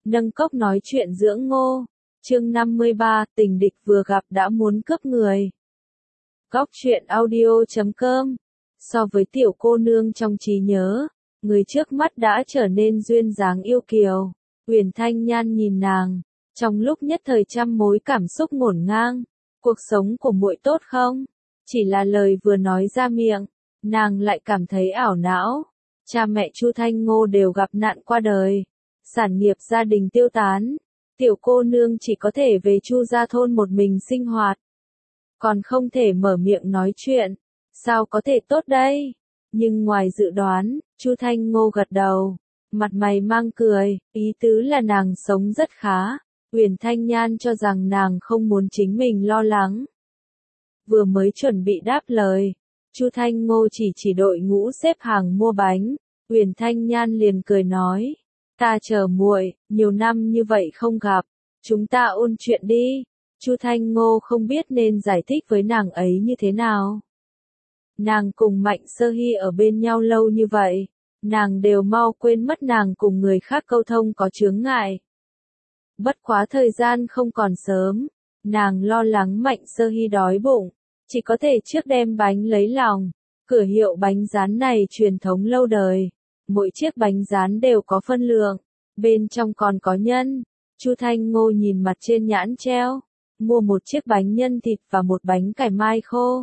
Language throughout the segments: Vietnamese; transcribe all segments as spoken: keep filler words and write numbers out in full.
Nâng cốc nói chuyện dưỡng ngô. Chương năm mươi ba, tình địch vừa gặp đã muốn cướp người. Góc truyện audio chấm com. So với tiểu cô nương trong trí nhớ, người trước mắt đã trở nên duyên dáng yêu kiều. Huyền Thanh Nhan nhìn nàng, trong lúc nhất thời trăm mối cảm xúc ngổn ngang. Cuộc sống của muội tốt không? Chỉ là lời vừa nói ra miệng, nàng lại cảm thấy ảo não. Cha mẹ Chu Thanh Ngô đều gặp nạn qua đời, sản nghiệp gia đình tiêu tán, tiểu cô nương chỉ có thể về Chu gia thôn một mình sinh hoạt. Còn không thể mở miệng nói chuyện, sao có thể tốt đây? Nhưng ngoài dự đoán, Chu Thanh Ngô gật đầu, mặt mày mang cười, ý tứ là nàng sống rất khá. Huyền Thanh Nhan cho rằng nàng không muốn chính mình lo lắng. Vừa mới chuẩn bị đáp lời, Chu Thanh Ngô chỉ chỉ đội ngũ xếp hàng mua bánh, Huyền Thanh Nhan liền cười nói, ta chờ muội, nhiều năm như vậy không gặp, chúng ta ôn chuyện đi. Chu Thanh Ngô không biết nên giải thích với nàng ấy như thế nào. Nàng cùng Mạnh Sơ Hy ở bên nhau lâu như vậy, nàng đều mau quên mất nàng cùng người khác câu thông có chướng ngại. Bất quá thời gian không còn sớm, nàng lo lắng Mạnh Sơ Hy đói bụng, chỉ có thể trước đem bánh lấy lòng. Cửa hiệu bánh rán này truyền thống lâu đời, mỗi chiếc bánh rán đều có phân lượng, bên trong còn có nhân. Chu Thanh Ngô nhìn mặt trên nhãn treo, mua một chiếc bánh nhân thịt và một bánh cải mai khô.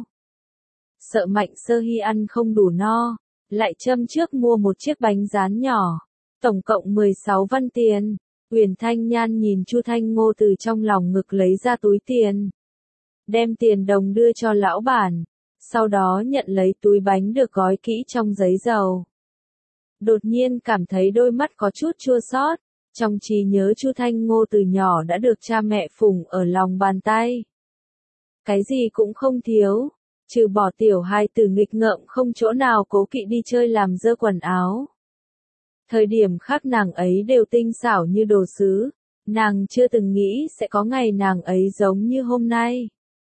Sợ Mạnh Sơ Hy ăn không đủ no, lại châm trước mua một chiếc bánh rán nhỏ, tổng cộng mười sáu văn tiền. Huyền Thanh Nhan nhìn Chu Thanh Ngô từ trong lòng ngực lấy ra túi tiền, đem tiền đồng đưa cho lão bản, sau đó nhận lấy túi bánh được gói kỹ trong giấy dầu. Đột nhiên cảm thấy đôi mắt có chút chua xót, trong trí nhớ Chu Thanh Ngô từ nhỏ đã được cha mẹ phụng ở lòng bàn tay. Cái gì cũng không thiếu, trừ bỏ tiểu hài tử nghịch ngợm không chỗ nào cố kỵ đi chơi làm dơ quần áo. Thời điểm khác nàng ấy đều tinh xảo như đồ sứ, nàng chưa từng nghĩ sẽ có ngày nàng ấy giống như hôm nay.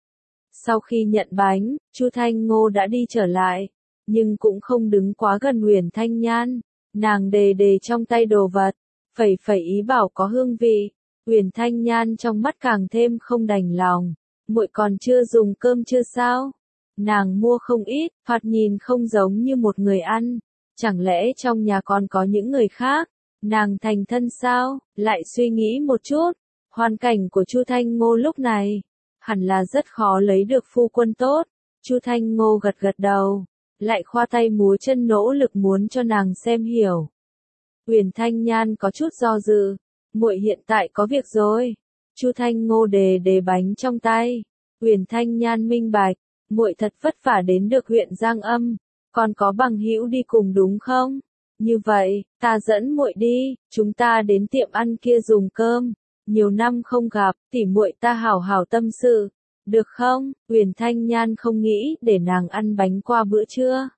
Sau khi nhận bánh, Chu Thanh Ngô đã đi trở lại, nhưng cũng không đứng quá gần Huyền Thanh Nhan, nàng đề đề trong tay đồ vật, phẩy phẩy ý bảo có hương vị. Huyền Thanh Nhan trong mắt càng thêm không đành lòng, muội còn chưa dùng cơm chưa sao? Nàng mua không ít, thoạt nhìn không giống như một người ăn. Chẳng lẽ trong nhà còn có những người khác? Nàng thành thân sao? Lại suy nghĩ một chút, hoàn cảnh của Chu Thanh Ngô lúc này, hẳn là rất khó lấy được phu quân tốt. Chu Thanh Ngô gật gật đầu, lại khoa tay múa chân nỗ lực muốn cho nàng xem hiểu. Huyền Thanh Nhan có chút do dự, muội hiện tại có việc rồi. Chu Thanh Ngô đề đề bánh trong tay. Huyền Thanh Nhan minh bạch, muội thật vất vả đến được huyện Giang Âm. Còn có bằng hữu đi cùng đúng không? Như vậy, ta dẫn muội đi, chúng ta đến tiệm ăn kia dùng cơm. Nhiều năm không gặp, tỉ muội ta hảo hảo tâm sự, được không? Huyền Thanh Nhan không nghĩ để nàng ăn bánh qua bữa trưa.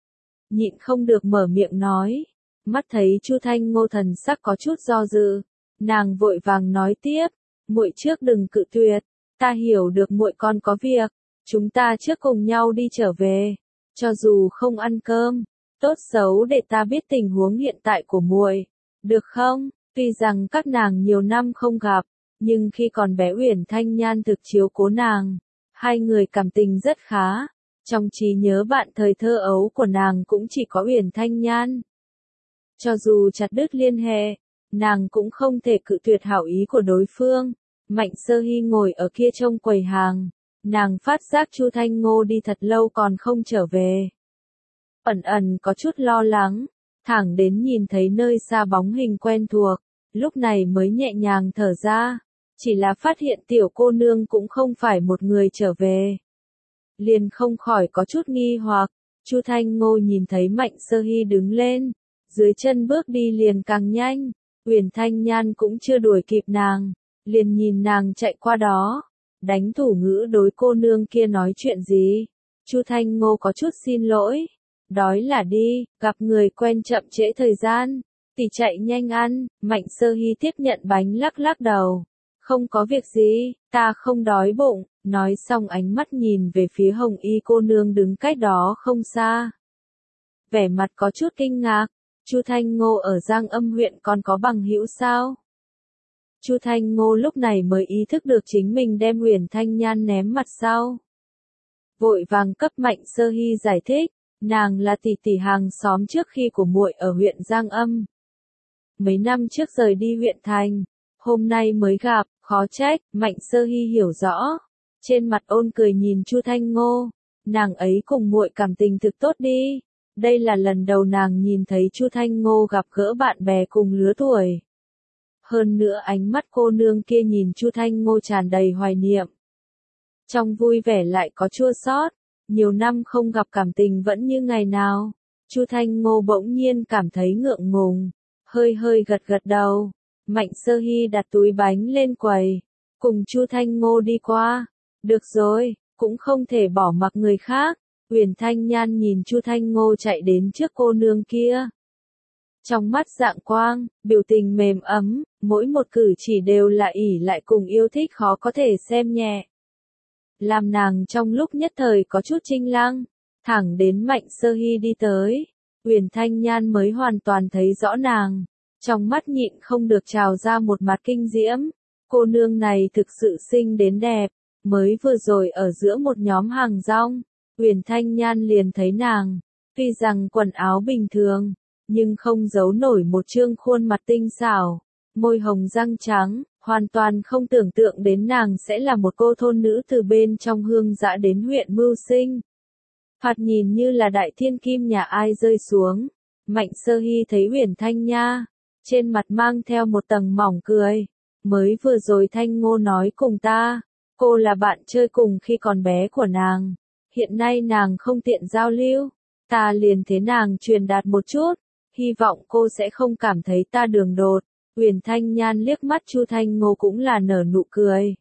Nhịn không được mở miệng nói, mắt thấy Chu Thanh Ngô thần sắc có chút do dự, nàng vội vàng nói tiếp, muội trước đừng cự tuyệt, ta hiểu được muội còn có việc, chúng ta trước cùng nhau đi trở về. Cho dù không ăn cơm, tốt xấu để ta biết tình huống hiện tại của muội, được không? Tuy rằng các nàng nhiều năm không gặp, nhưng khi còn bé Huyền Thanh Nhan thực chiếu cố nàng, hai người cảm tình rất khá. Trong trí nhớ bạn thời thơ ấu của nàng cũng chỉ có Huyền Thanh Nhan. Cho dù chặt đứt liên hệ, nàng cũng không thể cự tuyệt hảo ý của đối phương. Mạnh Sơ Hy ngồi ở kia trông quầy hàng. Nàng phát giác Chu Thanh Ngô đi thật lâu còn không trở về. Ẩn ẩn có chút lo lắng, thẳng đến nhìn thấy nơi xa bóng hình quen thuộc, lúc này mới nhẹ nhàng thở ra. Chỉ là phát hiện tiểu cô nương cũng không phải một người trở về. Liền không khỏi có chút nghi hoặc, Chu Thanh Ngô nhìn thấy Mạnh Sơ Hy đứng lên, dưới chân bước đi liền càng nhanh, Huyền Thanh Nhan cũng chưa đuổi kịp nàng, liền nhìn nàng chạy qua đó. Đánh thủ ngữ đối cô nương kia nói chuyện gì? Chu Thanh Ngô có chút xin lỗi. Đói là đi, gặp người quen chậm trễ thời gian. Tỷ chạy nhanh ăn. Mạnh Sơ Hy tiếp nhận bánh lắc lắc đầu. Không có việc gì, ta không đói bụng. Nói xong ánh mắt nhìn về phía Hồng Y cô nương đứng cách đó không xa. Vẻ mặt có chút kinh ngạc. Chu Thanh Ngô ở Giang Âm huyện còn có bằng hữu sao? Chu Thanh Ngô lúc này mới ý thức được chính mình đem Huyền Thanh Nhan ném mặt sau. Vội vàng cấp Mạnh Sơ Hy giải thích, nàng là tỷ tỷ hàng xóm trước khi của muội ở huyện Giang Âm. Mấy năm trước rời đi huyện thành, hôm nay mới gặp, khó trách. Mạnh Sơ Hy hiểu rõ, trên mặt ôn cười nhìn Chu Thanh Ngô, nàng ấy cùng muội cảm tình thực tốt đi. Đây là lần đầu nàng nhìn thấy Chu Thanh Ngô gặp gỡ bạn bè cùng lứa tuổi. Hơn nữa ánh mắt cô nương kia nhìn Chu Thanh Ngô tràn đầy hoài niệm. Trong vui vẻ lại có chua xót, nhiều năm không gặp cảm tình vẫn như ngày nào. Chu Thanh Ngô bỗng nhiên cảm thấy ngượng ngùng, hơi hơi gật gật đầu. Mạnh Sơ Hy đặt túi bánh lên quầy, cùng Chu Thanh Ngô đi qua. Được rồi, cũng không thể bỏ mặc người khác. Huyền Thanh Nhan nhìn Chu Thanh Ngô chạy đến trước cô nương kia. Trong mắt rạng quang, biểu tình mềm ấm, mỗi một cử chỉ đều là ỷ lại cùng yêu thích khó có thể xem nhẹ. Làm nàng trong lúc nhất thời có chút chinh lăng, thẳng đến Mạnh Sơ Hy đi tới. Huyền Thanh Nhan mới hoàn toàn thấy rõ nàng, trong mắt nhịn không được trào ra một mặt kinh diễm. Cô nương này thực sự xinh đến đẹp, mới vừa rồi ở giữa một nhóm hàng rong. Huyền Thanh Nhan liền thấy nàng, tuy rằng quần áo bình thường, nhưng không giấu nổi một trương khuôn mặt tinh xảo, môi hồng răng trắng, hoàn toàn không tưởng tượng đến nàng sẽ là một cô thôn nữ từ bên trong hương dã đến huyện mưu sinh. Thoạt nhìn như là đại thiên kim nhà ai rơi xuống. Mạnh Sơ Hy thấy Huyền Thanh Nha, trên mặt mang theo một tầng mỏng cười. Mới vừa rồi Thanh Ngô nói cùng ta, cô là bạn chơi cùng khi còn bé của nàng. Hiện nay nàng không tiện giao lưu, ta liền thế nàng truyền đạt một chút, hy vọng cô sẽ không cảm thấy ta đường đột. Huyền Thanh Nhan liếc mắt Chu Thanh Ngô cũng là nở nụ cười.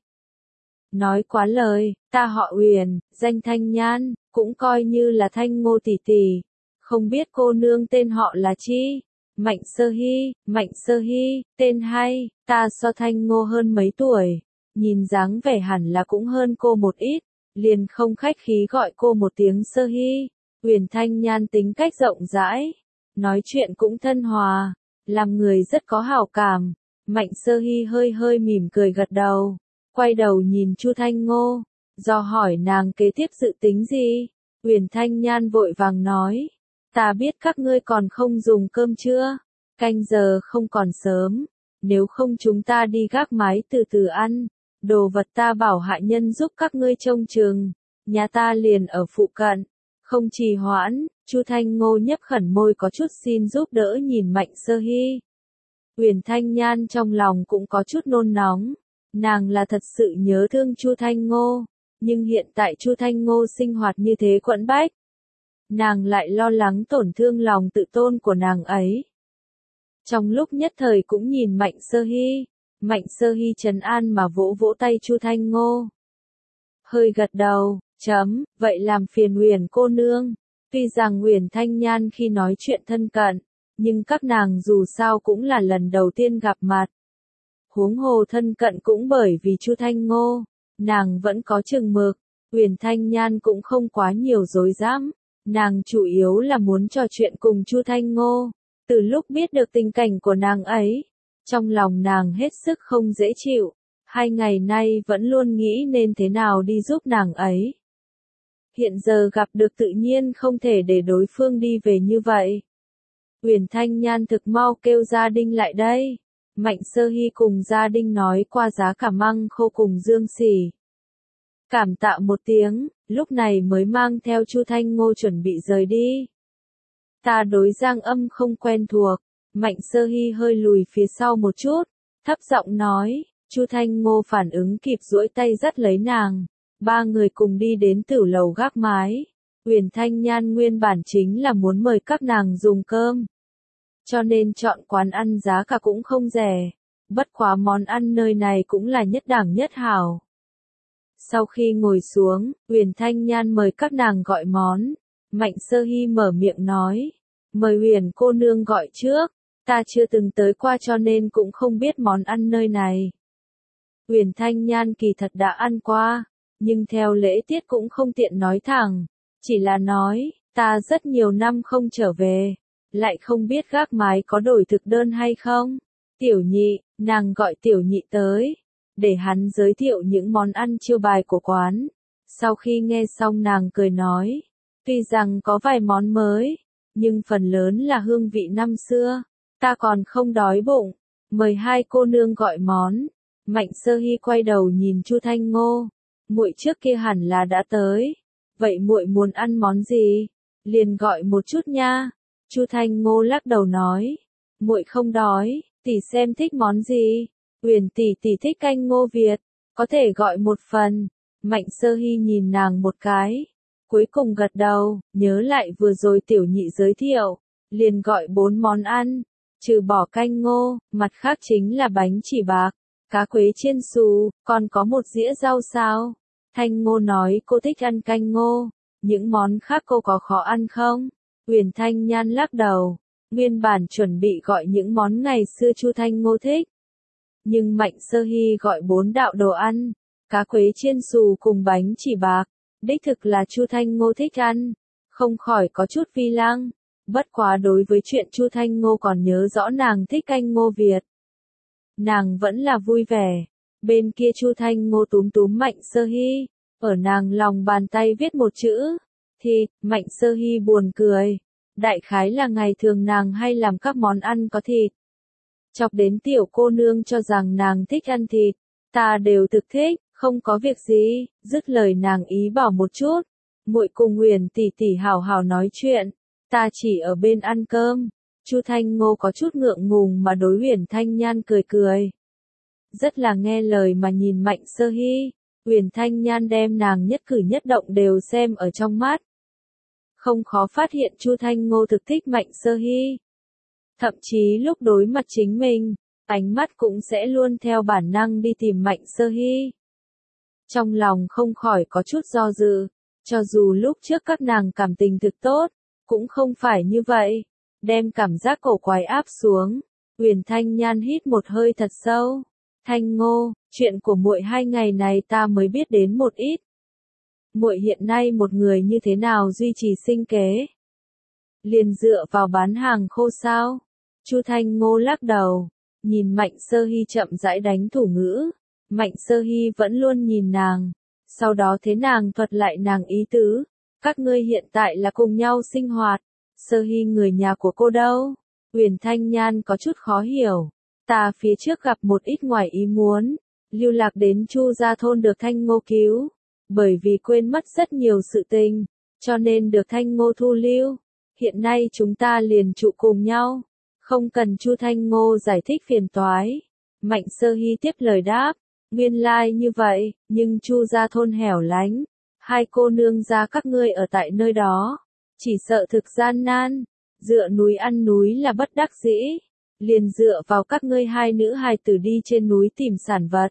Nói quá lời, ta họ Huyền, danh Thanh Nhan, cũng coi như là Thanh Ngô tỷ tỷ. Không biết cô nương tên họ là chi? Mạnh Sơ Hy, Mạnh Sơ Hy, tên hay, ta so Thanh Ngô hơn mấy tuổi, nhìn dáng vẻ hẳn là cũng hơn cô một ít. Liền không khách khí gọi cô một tiếng Sơ Hy. Huyền Thanh Nhan tính cách rộng rãi, nói chuyện cũng thân hòa, làm người rất có hảo cảm. Mạnh Sơ Hy hơi hơi mỉm cười gật đầu, quay đầu nhìn Chu Thanh Ngô, do hỏi nàng kế tiếp dự tính gì. Huyền Thanh Nhan vội vàng nói, ta biết các ngươi còn không dùng cơm trưa, canh giờ không còn sớm, nếu không chúng ta đi gác mái từ từ ăn. Đồ vật ta bảo hạ nhân giúp các ngươi trông chừng, nhà ta liền ở phụ cận, không trì hoãn. Chu Thanh Ngô nhấp khẩn môi có chút xin giúp đỡ nhìn Mạnh Sơ Hy. Huyền Thanh Nhan trong lòng cũng có chút nôn nóng, nàng là thật sự nhớ thương Chu Thanh Ngô, nhưng hiện tại Chu Thanh Ngô sinh hoạt như thế quẫn bách, nàng lại lo lắng tổn thương lòng tự tôn của nàng ấy. Trong lúc nhất thời cũng nhìn Mạnh Sơ Hy. Mạnh Sơ Hy trấn an mà vỗ vỗ tay Chu Thanh Ngô. Hơi gật đầu, chấm, vậy làm phiền Huyền cô nương. Tuy rằng Huyền Thanh Nhan khi nói chuyện thân cận, nhưng các nàng dù sao cũng là lần đầu tiên gặp mặt. Huống hồ thân cận cũng bởi vì Chu Thanh Ngô, nàng vẫn có chừng mực. Huyền Thanh Nhan cũng không quá nhiều dối dám, nàng chủ yếu là muốn trò chuyện cùng Chu Thanh Ngô. Từ lúc biết được tình cảnh của nàng ấy, trong lòng nàng hết sức không dễ chịu, hai ngày nay vẫn luôn nghĩ nên thế nào đi giúp nàng ấy. Hiện giờ gặp được tự nhiên không thể để đối phương đi về như vậy. Huyền Thanh Nhan thực mau kêu gia đình lại đây. Mạnh Sơ Hy cùng gia đình nói qua giá cả măng khô cùng dương xỉ. Cảm tạ một tiếng, lúc này mới mang theo Chu Thanh Ngô chuẩn bị rời đi. Ta đối Giang Âm không quen thuộc. Mạnh Sơ Hy hơi lùi phía sau một chút, thấp giọng nói. Chu Thanh Ngô phản ứng kịp duỗi tay dắt lấy nàng, ba người cùng đi đến tửu lầu gác mái. Huyền Thanh Nhan nguyên bản chính là muốn mời các nàng dùng cơm, cho nên chọn quán ăn giá cả cũng không rẻ, bất quá món ăn nơi này cũng là nhất đẳng nhất hảo. Sau khi ngồi xuống, Huyền Thanh Nhan mời các nàng gọi món. Mạnh Sơ Hy mở miệng nói, mời Huyền cô nương gọi trước, ta chưa từng tới qua cho nên cũng không biết món ăn nơi này. Huyền Thanh Nhan kỳ thật đã ăn qua, nhưng theo lễ tiết cũng không tiện nói thẳng, chỉ là nói, ta rất nhiều năm không trở về, lại không biết gác mái có đổi thực đơn hay không, Tiểu Nhị, nàng gọi Tiểu Nhị tới, để hắn giới thiệu những món ăn chiêu bài của quán. Sau khi nghe xong nàng cười nói, tuy rằng có vài món mới, nhưng phần lớn là hương vị năm xưa, ta còn không đói bụng, mời hai cô nương gọi món. Mạnh Sơ Hy quay đầu nhìn Chu Thanh Ngô, muội trước kia hẳn là đã tới, vậy muội muốn ăn món gì? Liền gọi một chút nha. Chu Thanh Ngô lắc đầu nói, muội không đói, tỷ xem thích món gì? Uyển tỷ tỷ thích canh ngô Việt, có thể gọi một phần. Mạnh Sơ Hy nhìn nàng một cái, cuối cùng gật đầu, nhớ lại vừa rồi Tiểu Nhị giới thiệu, liền gọi bốn món ăn, trừ bỏ canh ngô, mặt khác chính là bánh chỉ bạc, cá quế chiên xù, còn có một dĩa rau sao. Thanh Ngô nói cô thích ăn canh ngô, những món khác cô có khó ăn không? Uyển Thanh Nhan lắc đầu, nguyên bản chuẩn bị gọi những món ngày xưa Chu Thanh Ngô thích. Nhưng Mạnh Sơ Hy gọi bốn đạo đồ ăn, cá quế chiên xù cùng bánh chỉ bạc, đích thực là Chu Thanh Ngô thích ăn, không khỏi có chút phi lăng. Bất quá đối với chuyện Chu Thanh Ngô còn nhớ rõ nàng thích canh ngô Việt, nàng vẫn là vui vẻ. Bên kia Chu Thanh Ngô túm túm Mạnh Sơ Hy, ở nàng lòng bàn tay viết một chữ, thịt. Mạnh Sơ Hy buồn cười, đại khái là ngày thường nàng hay làm các món ăn có thịt, chọc đến tiểu cô nương cho rằng nàng thích ăn thịt, ta đều thực thích, không có việc gì. Dứt lời nàng ý bảo một chút, muội cùng Uyển tỷ tỷ hảo hảo nói chuyện, ta chỉ ở bên ăn cơm. Chu Thanh Ngô có chút ngượng ngùng mà đối Uyển Thanh Nhan cười cười, rất là nghe lời mà nhìn Mạnh Sơ Hy. Uyển Thanh Nhan đem nàng nhất cử nhất động đều xem ở trong mắt, không khó phát hiện Chu Thanh Ngô thực thích Mạnh Sơ Hy. Thậm chí lúc đối mặt chính mình, ánh mắt cũng sẽ luôn theo bản năng đi tìm Mạnh Sơ Hy. Trong lòng không khỏi có chút do dự, cho dù lúc trước các nàng cảm tình thực tốt, cũng không phải như vậy. Đem cảm giác cổ quái áp xuống, Uyển Thanh Nhan hít một hơi thật sâu. Thanh Ngô, chuyện của muội hai ngày này ta mới biết đến một ít. Muội hiện nay một người như thế nào duy trì sinh kế? Liền dựa vào bán hàng khô sao? Chu Thanh Ngô lắc đầu, nhìn Mạnh Sơ Hy chậm rãi đánh thủ ngữ. Mạnh Sơ Hy vẫn luôn nhìn nàng, sau đó thế nàng thuật lại nàng ý tứ. Các ngươi hiện tại là cùng nhau sinh hoạt, Sơ Hy người nhà của cô đâu? Uyển Thanh Nhan có chút khó hiểu. Ta phía trước gặp một ít ngoài ý muốn, lưu lạc đến Chu gia thôn được Thanh Ngô cứu, bởi vì quên mất rất nhiều sự tình, cho nên được Thanh Ngô thu lưu. Hiện nay chúng ta liền trụ cùng nhau, không cần Chu Thanh Ngô giải thích phiền toái. Mạnh Sơ Hy tiếp lời đáp, nguyên lai like như vậy, nhưng Chu gia thôn hẻo lánh, hai cô nương gia các ngươi ở tại nơi đó, chỉ sợ thực gian nan, dựa núi ăn núi là bất đắc dĩ, liền dựa vào các ngươi hai nữ hài tử đi trên núi tìm sản vật.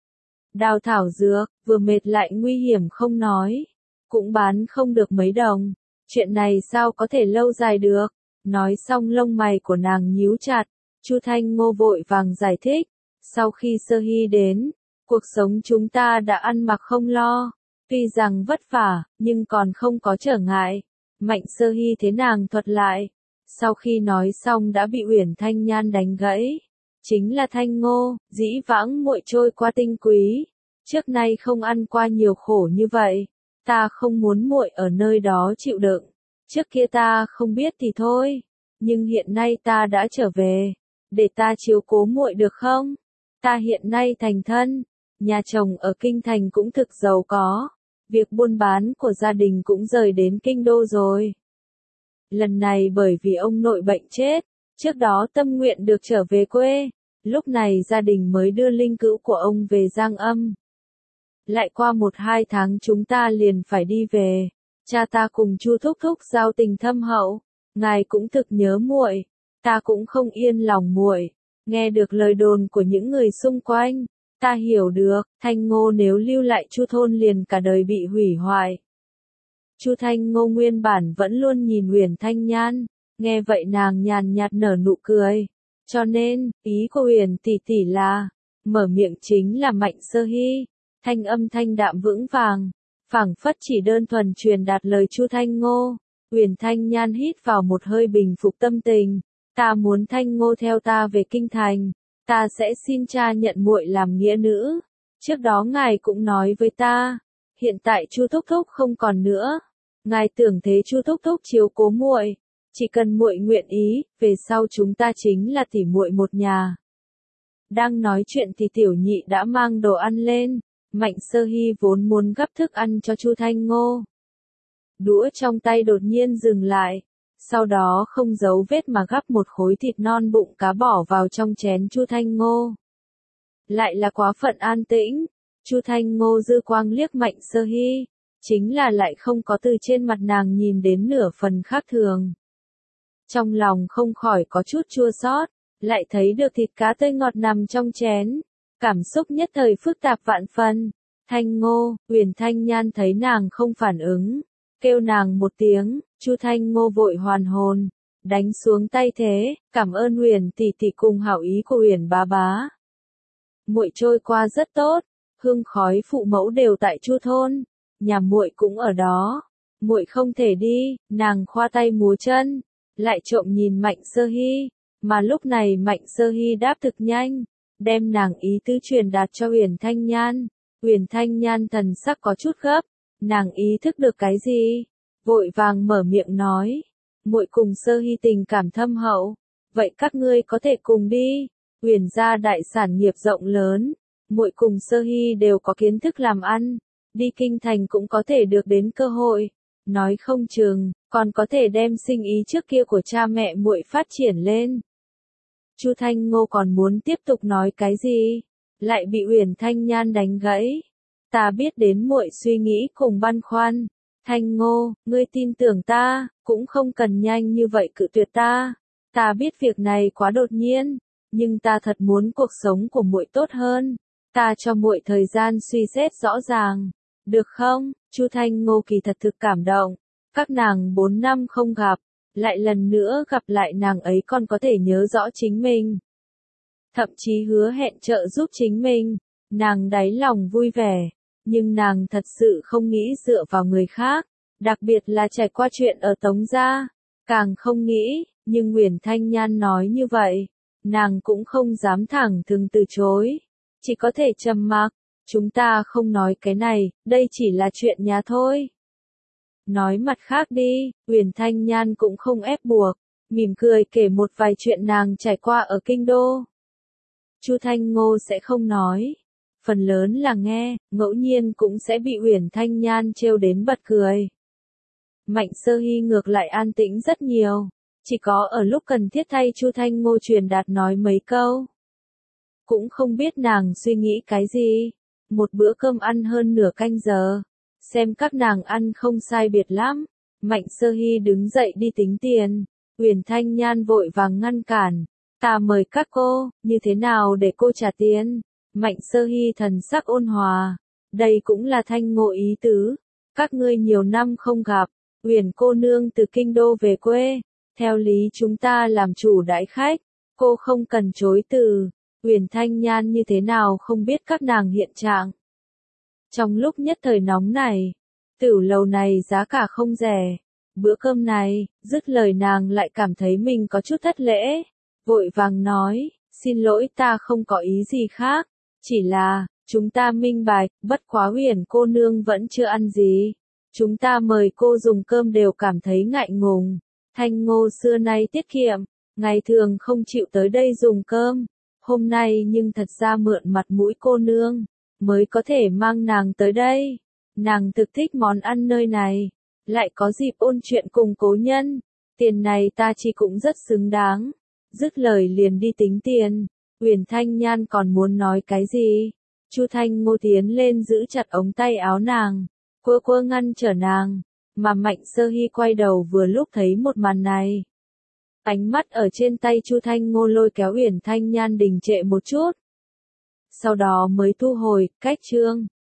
Đào thảo dược, vừa mệt lại nguy hiểm không nói, cũng bán không được mấy đồng, chuyện này sao có thể lâu dài được? Nói xong lông mày của nàng nhíu chặt, Chu Thanh Ngô vội vàng giải thích, sau khi Sơ Hy đến, cuộc sống chúng ta đã ăn mặc không lo, tuy rằng vất vả, nhưng còn không có trở ngại. Mạnh Sơ Hy thế nàng thuật lại, sau khi nói xong đã bị Uyển Thanh Nhan đánh gãy. Chính là Thanh Ngô, dĩ vãng muội trôi qua tinh quý, trước nay không ăn qua nhiều khổ như vậy, ta không muốn muội ở nơi đó chịu đựng. Trước kia ta không biết thì thôi, nhưng hiện nay ta đã trở về, để ta chiếu cố muội được không? Ta hiện nay thành thân, nhà chồng ở kinh thành cũng thực giàu có, việc buôn bán của gia đình cũng rời đến kinh đô rồi. Lần này bởi vì ông nội bệnh chết, trước đó tâm nguyện được trở về quê, lúc này gia đình mới đưa linh cữu của ông về Giang Âm. Lại qua một hai tháng chúng ta liền phải đi về. Cha ta cùng Chu thúc thúc giao tình thâm hậu, ngài cũng thực nhớ muội, ta cũng không yên lòng muội. Nghe được lời đồn của những người xung quanh, ta hiểu được, Thanh Ngô nếu lưu lại Chu thôn liền cả đời bị hủy hoại. Chu Thanh Ngô nguyên bản vẫn luôn nhìn Uyển Thanh Nhan, nghe vậy nàng nhàn nhạt nở nụ cười, cho nên, ý của Uyển tỷ tỷ là, mở miệng chính là Mạnh Sơ Hy, thanh âm thanh đạm vững vàng, phảng phất chỉ đơn thuần truyền đạt lời Chu Thanh Ngô. Uyển Thanh Nhan hít vào một hơi bình phục tâm tình, ta muốn Thanh Ngô theo ta về kinh thành, Ta sẽ xin cha nhận muội làm nghĩa nữ. Trước đó ngài cũng nói với ta, hiện tại Chu thúc thúc không còn nữa, ngài tưởng thế Chu thúc thúc chiếu cố muội, chỉ cần muội nguyện ý, về sau chúng ta chính là tỉ muội một nhà. Đang nói chuyện thì tiểu nhị đã mang đồ ăn lên, Mạnh Sơ Hy vốn muốn gắp thức ăn cho Chu Thanh Ngô. Đũa trong tay đột nhiên dừng lại, sau đó không giấu vết mà gắp một khối thịt non bụng cá bỏ vào trong chén Chu Thanh Ngô. Lại là quá phận an tĩnh, Chu Thanh Ngô dư quang liếc Mạnh Sơ Hy, chính là lại không có từ trên mặt nàng nhìn đến nửa phần khác thường. Trong lòng không khỏi có chút chua xót, lại thấy được thịt cá tươi ngọt nằm trong chén, cảm xúc nhất thời phức tạp vạn phần. Thanh Ngô, Uyển Thanh Nhan thấy nàng không phản ứng, kêu nàng một tiếng, Chu Thanh Ngô vội hoàn hồn, đánh xuống tay thế, cảm ơn Uyển tỷ tỷ cùng hảo ý của Uyển bá bá. Muội trôi qua rất tốt, hương khói phụ mẫu đều tại Chu thôn, nhà muội cũng ở đó, muội không thể đi, nàng khoa tay múa chân, lại trộm nhìn Mạnh Sơ Hy, mà lúc này Mạnh Sơ Hy đáp thực nhanh, đem nàng ý tứ truyền đạt cho Uyển Thanh Nhan. Uyển Thanh Nhan thần sắc có chút gấp, nàng ý thức được cái gì, vội vàng mở miệng nói, muội cùng Sơ Hy tình cảm thâm hậu, vậy các ngươi có thể cùng đi. Uyển gia đại sản nghiệp rộng lớn, muội cùng Sơ Hy đều có kiến thức làm ăn, đi kinh thành cũng có thể được đến cơ hội, nói không chừng còn có thể đem sinh ý trước kia của cha mẹ muội phát triển lên. Chu Thanh Ngô còn muốn tiếp tục nói cái gì, lại bị Uyển Thanh Nhan đánh gãy. Ta biết đến muội suy nghĩ cùng băn khoăn, Thanh Ngô, ngươi tin tưởng ta, cũng không cần nhanh như vậy cự tuyệt ta. Ta biết việc này quá đột nhiên, nhưng ta thật muốn cuộc sống của muội tốt hơn, ta cho muội thời gian suy xét rõ ràng, được không? Chu Thanh Ngô kỳ thật thực cảm động, các nàng bốn năm không gặp, lại lần nữa gặp lại nàng ấy còn có thể nhớ rõ chính mình, thậm chí hứa hẹn trợ giúp chính mình, nàng đáy lòng vui vẻ, nhưng nàng thật sự không nghĩ dựa vào người khác, đặc biệt là trải qua chuyện ở Tống gia, càng không nghĩ, nhưng Uyển Thanh Nhan nói như vậy, nàng cũng không dám thẳng thừng từ chối, chỉ có thể trầm mặc, chúng ta không nói cái này, đây chỉ là chuyện nhà thôi. Nói mặt khác đi, Uyển Thanh Nhan cũng không ép buộc, mỉm cười kể một vài chuyện nàng trải qua ở kinh đô. Chu Thanh Ngô sẽ không nói, phần lớn là nghe, ngẫu nhiên cũng sẽ bị Uyển Thanh Nhan trêu đến bật cười. Mạnh Sơ Hy ngược lại an tĩnh rất nhiều, chỉ có ở lúc cần thiết thay Chu Thanh Ngô truyền đạt nói mấy câu. Cũng không biết nàng suy nghĩ cái gì, một bữa cơm ăn hơn nửa canh giờ, xem các nàng ăn không sai biệt lắm, Mạnh Sơ Hy đứng dậy đi tính tiền, Uyển Thanh Nhan vội vàng ngăn cản, ta mời các cô, như thế nào để cô trả tiền? Mạnh Sơ Hy thần sắc ôn hòa, đây cũng là Thanh Ngô ý tứ, các ngươi nhiều năm không gặp, Uyển cô nương từ kinh đô về quê, theo lý chúng ta làm chủ đãi khách, cô không cần chối từ. Uyển Thanh Nhan như thế nào không biết các nàng hiện trạng. Trong lúc nhất thời nóng này, tửu lầu này giá cả không rẻ, bữa cơm này, dứt lời nàng lại cảm thấy mình có chút thất lễ, vội vàng nói, xin lỗi ta không có ý gì khác, chỉ là, chúng ta minh bạch, bất quá Uyển cô nương vẫn chưa ăn gì, chúng ta mời cô dùng cơm đều cảm thấy ngại ngùng, Thanh Ngô xưa nay tiết kiệm, ngày thường không chịu tới đây dùng cơm. Hôm nay nhưng thật ra mượn mặt mũi cô nương, mới có thể mang nàng tới đây. Nàng thực thích món ăn nơi này, lại có dịp ôn chuyện cùng cố nhân. Tiền này ta chỉ cũng rất xứng đáng. Dứt lời liền đi tính tiền. Uyển Thanh Nhan còn muốn nói cái gì? Chu Thanh Ngô tiến lên giữ chặt ống tay áo nàng, quơ quơ ngăn trở nàng. Mà Mạnh Sơ Hy quay đầu vừa lúc thấy một màn này. Ánh mắt ở trên tay Chu Thanh Ngô lôi kéo Uyển Thanh Nhan đình trệ một chút. Sau đó mới thu hồi, cách chương.